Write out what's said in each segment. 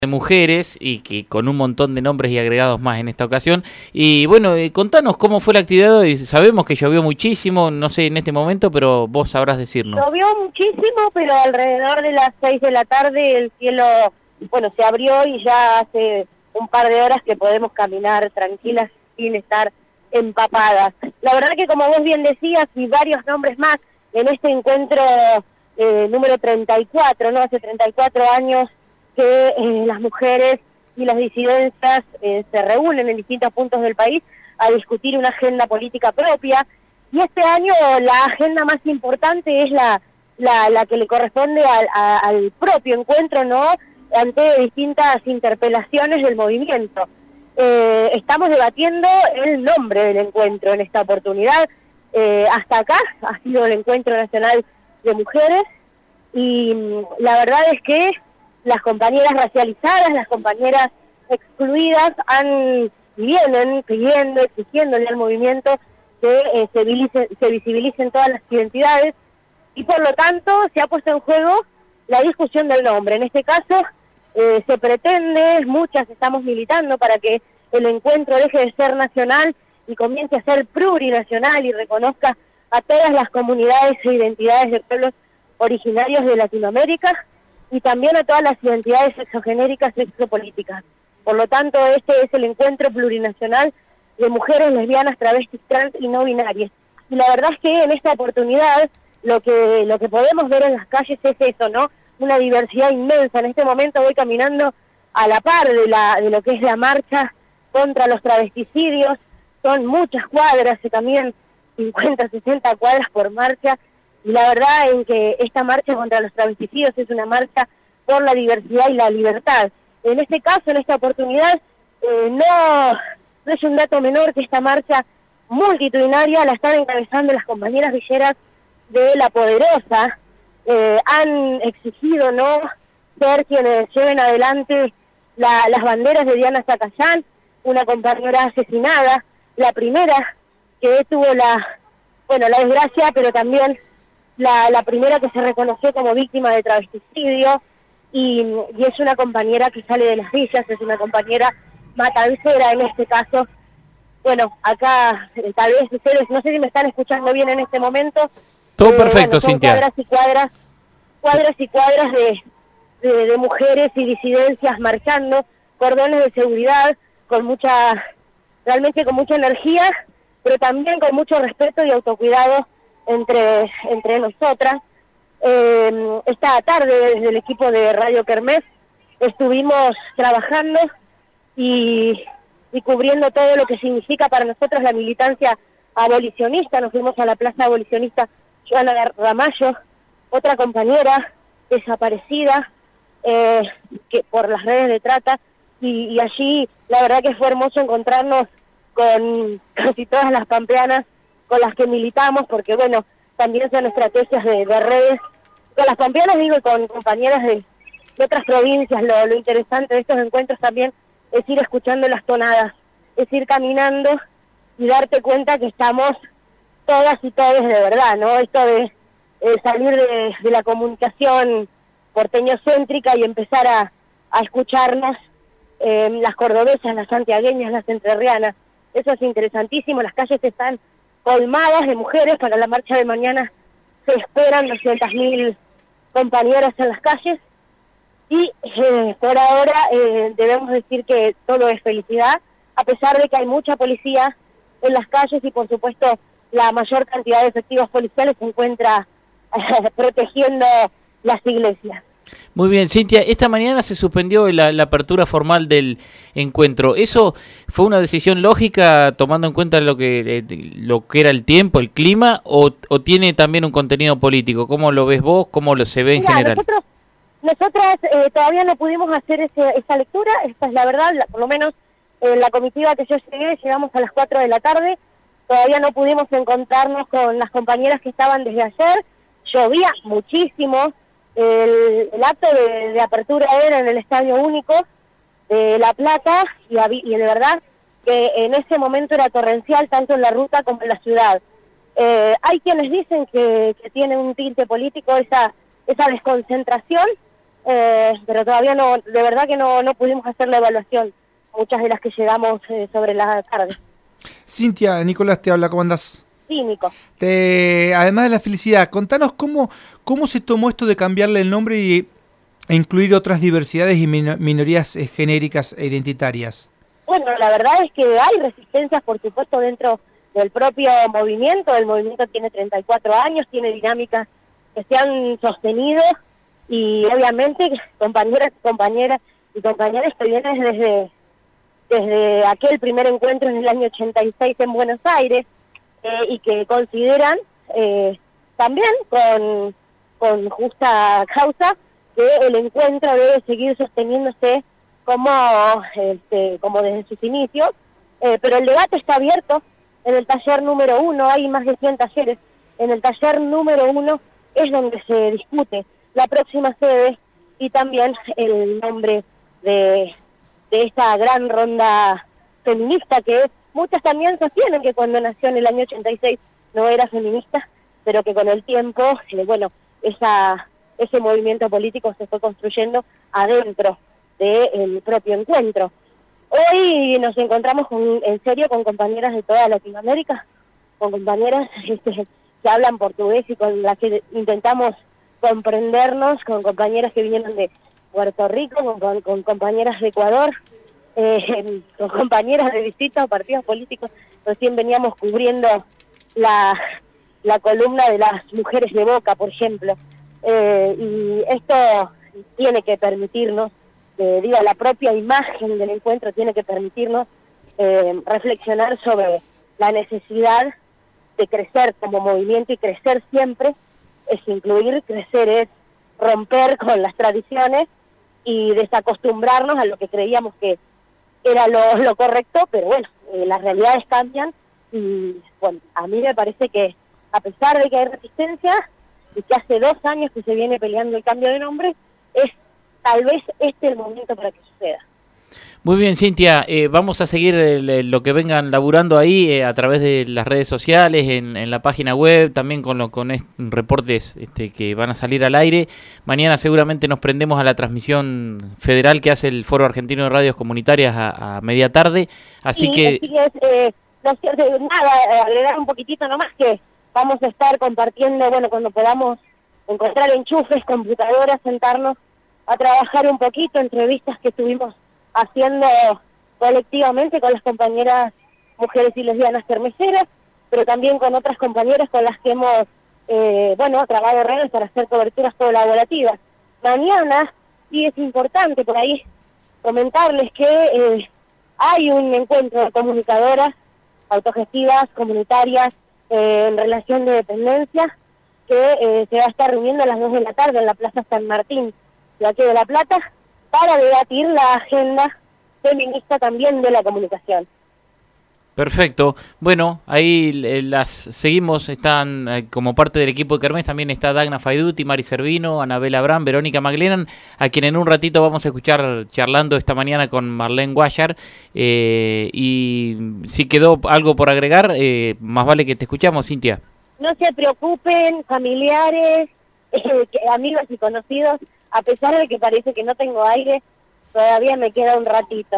de mujeres y que con un montón de nombres y agregados más en esta ocasión. Y bueno, contanos cómo fue la actividad hoy. Sabemos que llovió muchísimo, no sé en este momento, pero vos sabrás decirnos. Llovió muchísimo, pero alrededor de las 6 de la tarde el cielo, bueno, se abrió y ya hace un par de horas que podemos caminar tranquilas sin estar empapadas. La verdad que como vos bien decías, y varios nombres más, en este encuentro número 34, ¿no? Hace 34 años que las mujeres y las disidencias se reúnen en distintos puntos del país a discutir una agenda política propia, y este año la agenda más importante es la que le corresponde al propio encuentro, ¿no? Ante distintas interpelaciones del movimiento. Estamos debatiendo el nombre del encuentro en esta oportunidad. Hasta acá ha sido el Encuentro Nacional de Mujeres, y la verdad es que las compañeras racializadas, las compañeras excluidas vienen pidiendo, exigiéndole al movimiento que se visibilicen todas las identidades, y por lo tanto se ha puesto en juego la discusión del nombre. En este caso se pretende, muchas estamos militando para que el encuentro deje de ser nacional y comience a ser plurinacional y reconozca a todas las comunidades e identidades de pueblos originarios de Latinoamérica, y también a todas las identidades sexogenéricas y sexopolíticas. Por lo tanto, este es el encuentro plurinacional de mujeres lesbianas, travestis, trans y no binarias. Y la verdad es que en esta oportunidad lo que podemos ver en las calles es eso, ¿no? Una diversidad inmensa. En este momento voy caminando a la par de lo que es la marcha contra los travesticidios. Son muchas cuadras, se caminan 50, 60 cuadras por marcha, y la verdad en que esta marcha contra los travesticidios es una marcha por la diversidad y la libertad. En este caso, en esta oportunidad, no es un dato menor que esta marcha multitudinaria la están encabezando las compañeras villeras de La Poderosa. Han exigido no ser quienes lleven adelante las banderas de Diana Zacayán, una compañera asesinada, la primera que tuvo la desgracia, pero también la primera que se reconoció como víctima de travesticidio, y es una compañera que sale de las villas, es una compañera matancera en este caso. Bueno, acá tal vez ustedes, no sé si me están escuchando bien en este momento. Todo perfecto, son Cintia. Cuadras y cuadras de mujeres y disidencias marchando, cordones de seguridad, realmente con mucha energía, pero también con mucho respeto y autocuidado entre nosotras. Esta tarde desde el equipo de Radio Kermés estuvimos trabajando y cubriendo todo lo que significa para nosotros la militancia abolicionista. Nos fuimos a la plaza abolicionista Joana Ramallo, otra compañera desaparecida que por las redes de trata, y allí la verdad que fue hermoso encontrarnos con casi todas las pampeanas con las que militamos, porque bueno, también son estrategias de redes. Con las pampeanas digo, y con compañeras de otras provincias. Lo interesante de estos encuentros también es ir escuchando las tonadas, es ir caminando y darte cuenta que estamos todas y todos de verdad, ¿no? Esto de salir de la comunicación porteño-céntrica y empezar a escucharnos, las cordobesas, las santiagueñas, las entrerrianas. Eso es interesantísimo. Las calles están colmadas de mujeres. Para la marcha de mañana se esperan 200.000 compañeras en las calles, y por ahora debemos decir que todo es felicidad, a pesar de que hay mucha policía en las calles y por supuesto la mayor cantidad de efectivos policiales se encuentra protegiendo las iglesias. Muy bien, Cintia, esta mañana se suspendió la apertura formal del encuentro. ¿Eso fue una decisión lógica tomando en cuenta lo que era el tiempo, el clima, o tiene también un contenido político? ¿Cómo lo ves vos? ¿Cómo se ve en general? Nosotras todavía no pudimos hacer esa lectura. Esta es la verdad, por lo menos la comitiva que yo llegamos a las 4 de la tarde. Todavía no pudimos encontrarnos con las compañeras que estaban desde ayer. Llovía muchísimo. El acto de apertura era en el Estadio Único de La Plata, y de verdad que en ese momento era torrencial tanto en la ruta como en la ciudad. Hay quienes dicen que tiene un tinte político esa desconcentración, pero todavía no, de verdad que no pudimos hacer la evaluación, muchas de las que llegamos sobre la tarde. Cintia, Nicolás te habla, ¿cómo andás? Sí, Nico. Además de la felicidad, contanos cómo se tomó esto de cambiarle el nombre e incluir otras diversidades y minorías genéricas e identitarias. Bueno, la verdad es que hay resistencias, por supuesto, dentro del propio movimiento. El movimiento tiene 34 años, tiene dinámicas que se han sostenido y obviamente compañeras y compañeros que vienen desde aquel primer encuentro en el año 86 en Buenos Aires y que consideran también con justa causa que el encuentro debe seguir sosteniéndose como desde sus inicios, pero el debate está abierto. En el taller número 1 hay más de 100 talleres. En el taller número 1 es donde se discute la próxima sede y también el nombre de esta gran ronda feminista que muchas también sostienen que cuando nació en el año 86 no era feminista, pero que con el tiempo, ese movimiento político se fue construyendo adentro del propio encuentro. Hoy nos encontramos en serio con compañeras de toda Latinoamérica, con compañeras que hablan portugués y con las que intentamos comprendernos, con compañeras que vinieron de Puerto Rico, con compañeras de Ecuador, con compañeras de distintos partidos políticos. Recién veníamos cubriendo la columna de las mujeres de Boca, por ejemplo, y esto tiene que permitirnos, la propia imagen del encuentro tiene que permitirnos reflexionar sobre la necesidad de crecer como movimiento, y crecer siempre es incluir, crecer es romper con las tradiciones y desacostumbrarnos a lo que creíamos que era lo correcto, pero bueno, las realidades cambian y bueno, a mí me parece que a pesar de que hay resistencia y que hace 2 años que se viene peleando el cambio de nombre, es tal vez el momento para que suceda. Muy bien, Cintia, vamos a seguir lo que vengan laburando ahí a través de las redes sociales, en la página web, también con reportes que van a salir al aire. Mañana seguramente nos prendemos a la transmisión federal que hace el Foro Argentino de Radios Comunitarias a media tarde, así que... agregar un poquitito nomás que vamos a estar compartiendo, bueno, cuando podamos encontrar enchufes, computadoras, sentarnos a trabajar un poquito, entrevistas que estuvimos haciendo colectivamente con las compañeras mujeres y lesbianas kermeseras, pero también con otras compañeras con las que hemos, trabajado redes para hacer coberturas colaborativas. Mañana, sí es importante por ahí comentarles que hay un encuentro de comunicadoras autogestivas, comunitarias, en relación de dependencia, que se va a estar reuniendo a las 2 de la tarde en la Plaza San Martín de aquí de La Plata, para debatir la agenda feminista también de la comunicación. Perfecto. Bueno, ahí las seguimos, están como parte del equipo de Kermés, también está Dagna Faiduti, Mari Servino, Anabela Abraham, Verónica Maglenan, a quien en un ratito vamos a escuchar charlando esta mañana con Marlene Guayar, y si quedó algo por agregar, más vale que te escuchamos, Cintia. No se preocupen, familiares, amigos y conocidos, a pesar de que parece que no tengo aire, todavía me queda un ratito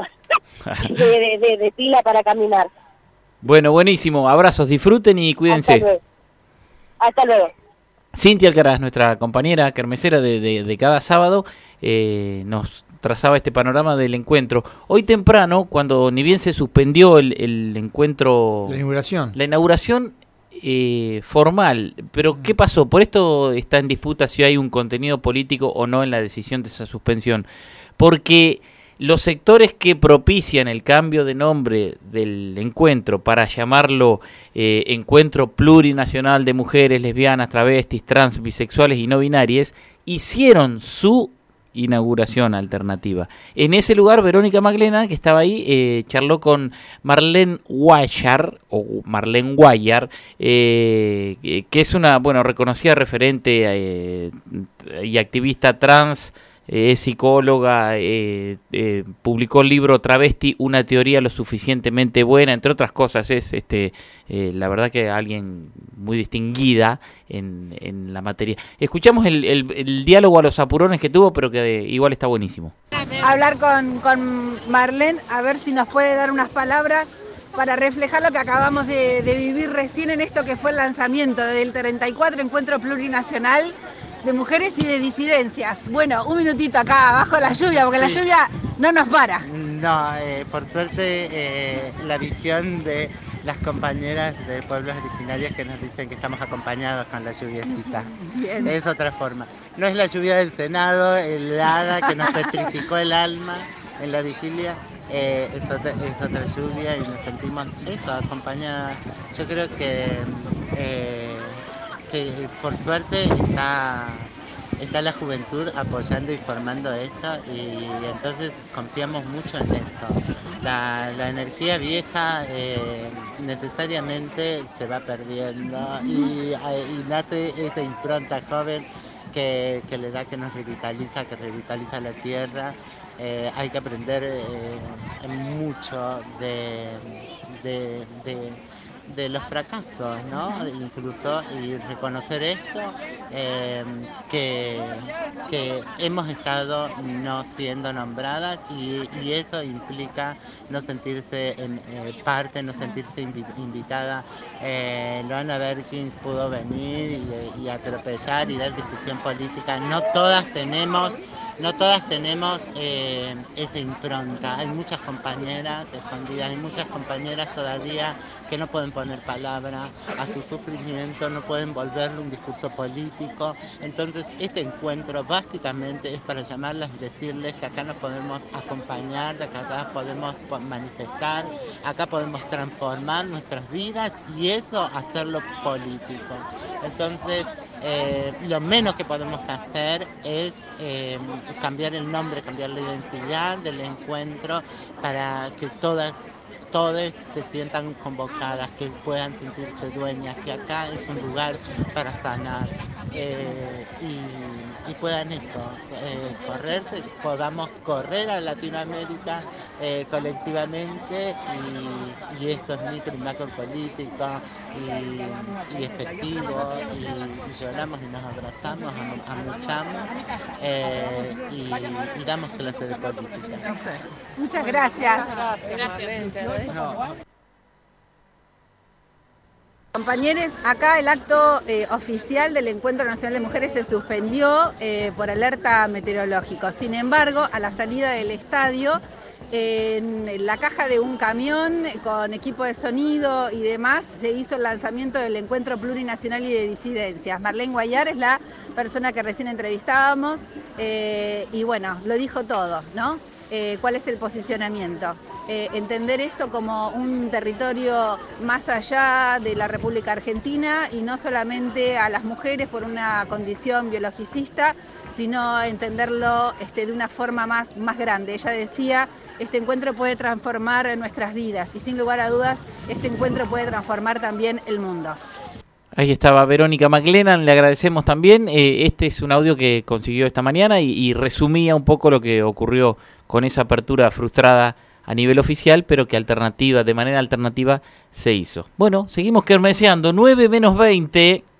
de pila para caminar. Bueno, buenísimo. Abrazos, disfruten y cuídense. Hasta luego. Hasta luego. Cintia Alcaraz, nuestra compañera kermesera de cada sábado, nos trazaba este panorama del encuentro. Hoy temprano, cuando ni bien se suspendió el encuentro... La inauguración formal. Pero ¿qué pasó? Por esto está en disputa si hay un contenido político o no en la decisión de esa suspensión. Porque los sectores que propician el cambio de nombre del encuentro para llamarlo Encuentro Plurinacional de Mujeres, Lesbianas, Travestis, Trans, Bisexuales y No Binarias, hicieron su inauguración alternativa. En ese lugar, Verónica Maglena, que estaba ahí, charló con Marlene Guayar, que es una reconocida referente y activista trans, es psicóloga, publicó el libro Travesti, una teoría lo suficientemente buena, entre otras cosas. Es la verdad que alguien muy distinguida en la materia. Escuchamos el diálogo a los apurones que tuvo, pero que igual está buenísimo. Hablar con Marlene, a ver si nos puede dar unas palabras para reflejar lo que acabamos de vivir recién en esto que fue el lanzamiento del 34 Encuentro Plurinacional de Mujeres y de Disidencias. Bueno, un minutito acá, bajo la lluvia, porque la lluvia no nos para. No, por suerte la visión de las compañeras de pueblos originarios que nos dicen que estamos acompañados con la lluviecita. Bien. Es otra forma. No es la lluvia del Senado, helada, que nos petrificó el alma en la vigilia. Es otra lluvia y nos sentimos eso, acompañadas. Yo creo que por suerte está la juventud apoyando y formando esto, y entonces confiamos mucho en eso. La energía vieja necesariamente se va perdiendo y nace esa impronta joven que le da, que nos revitaliza, que revitaliza la tierra. Hay que aprender mucho de los fracasos, ¿no? Incluso, y reconocer esto, que hemos estado no siendo nombradas, y eso implica no sentirse parte, no sentirse invitada. Loana Berkins pudo venir y atropellar y dar discusión política. No todas tenemos esa impronta. Hay muchas compañeras escondidas, hay muchas compañeras todavía que no pueden poner palabra a su sufrimiento, no pueden volverlo un discurso político. Entonces, este encuentro básicamente es para llamarlas y decirles que acá nos podemos acompañar, que acá podemos manifestar, acá podemos transformar nuestras vidas y eso hacerlo político. Entonces, lo menos que podemos hacer es cambiar el nombre, cambiar la identidad del encuentro para que todas se sientan convocadas, que puedan sentirse dueñas, que acá es un lugar para sanar, y puedan correrse, podamos correr a Latinoamérica colectivamente, y esto es micro y macro político y efectivo, y lloramos y nos abrazamos, amuchamos, y damos clase de política. Muchas gracias. Compañeros, acá el acto oficial del Encuentro Nacional de Mujeres se suspendió por alerta meteorológico. Sin embargo, a la salida del estadio, en la caja de un camión con equipo de sonido y demás, se hizo el lanzamiento del Encuentro Plurinacional y de Disidencias. Marlene Guayar es la persona que recién entrevistábamos, y bueno, lo dijo todo, ¿no? ¿Cuál es el posicionamiento? Entender esto como un territorio más allá de la República Argentina, y no solamente a las mujeres por una condición biologicista, sino entenderlo de una forma más grande. Ella decía, este encuentro puede transformar nuestras vidas, y sin lugar a dudas este encuentro puede transformar también el mundo. Ahí estaba Verónica McLennan, le agradecemos también. Este es un audio que consiguió esta mañana y resumía un poco lo que ocurrió con esa apertura frustrada a nivel oficial, pero que de manera alternativa se hizo. Bueno, seguimos kermeseando, 9 menos 20.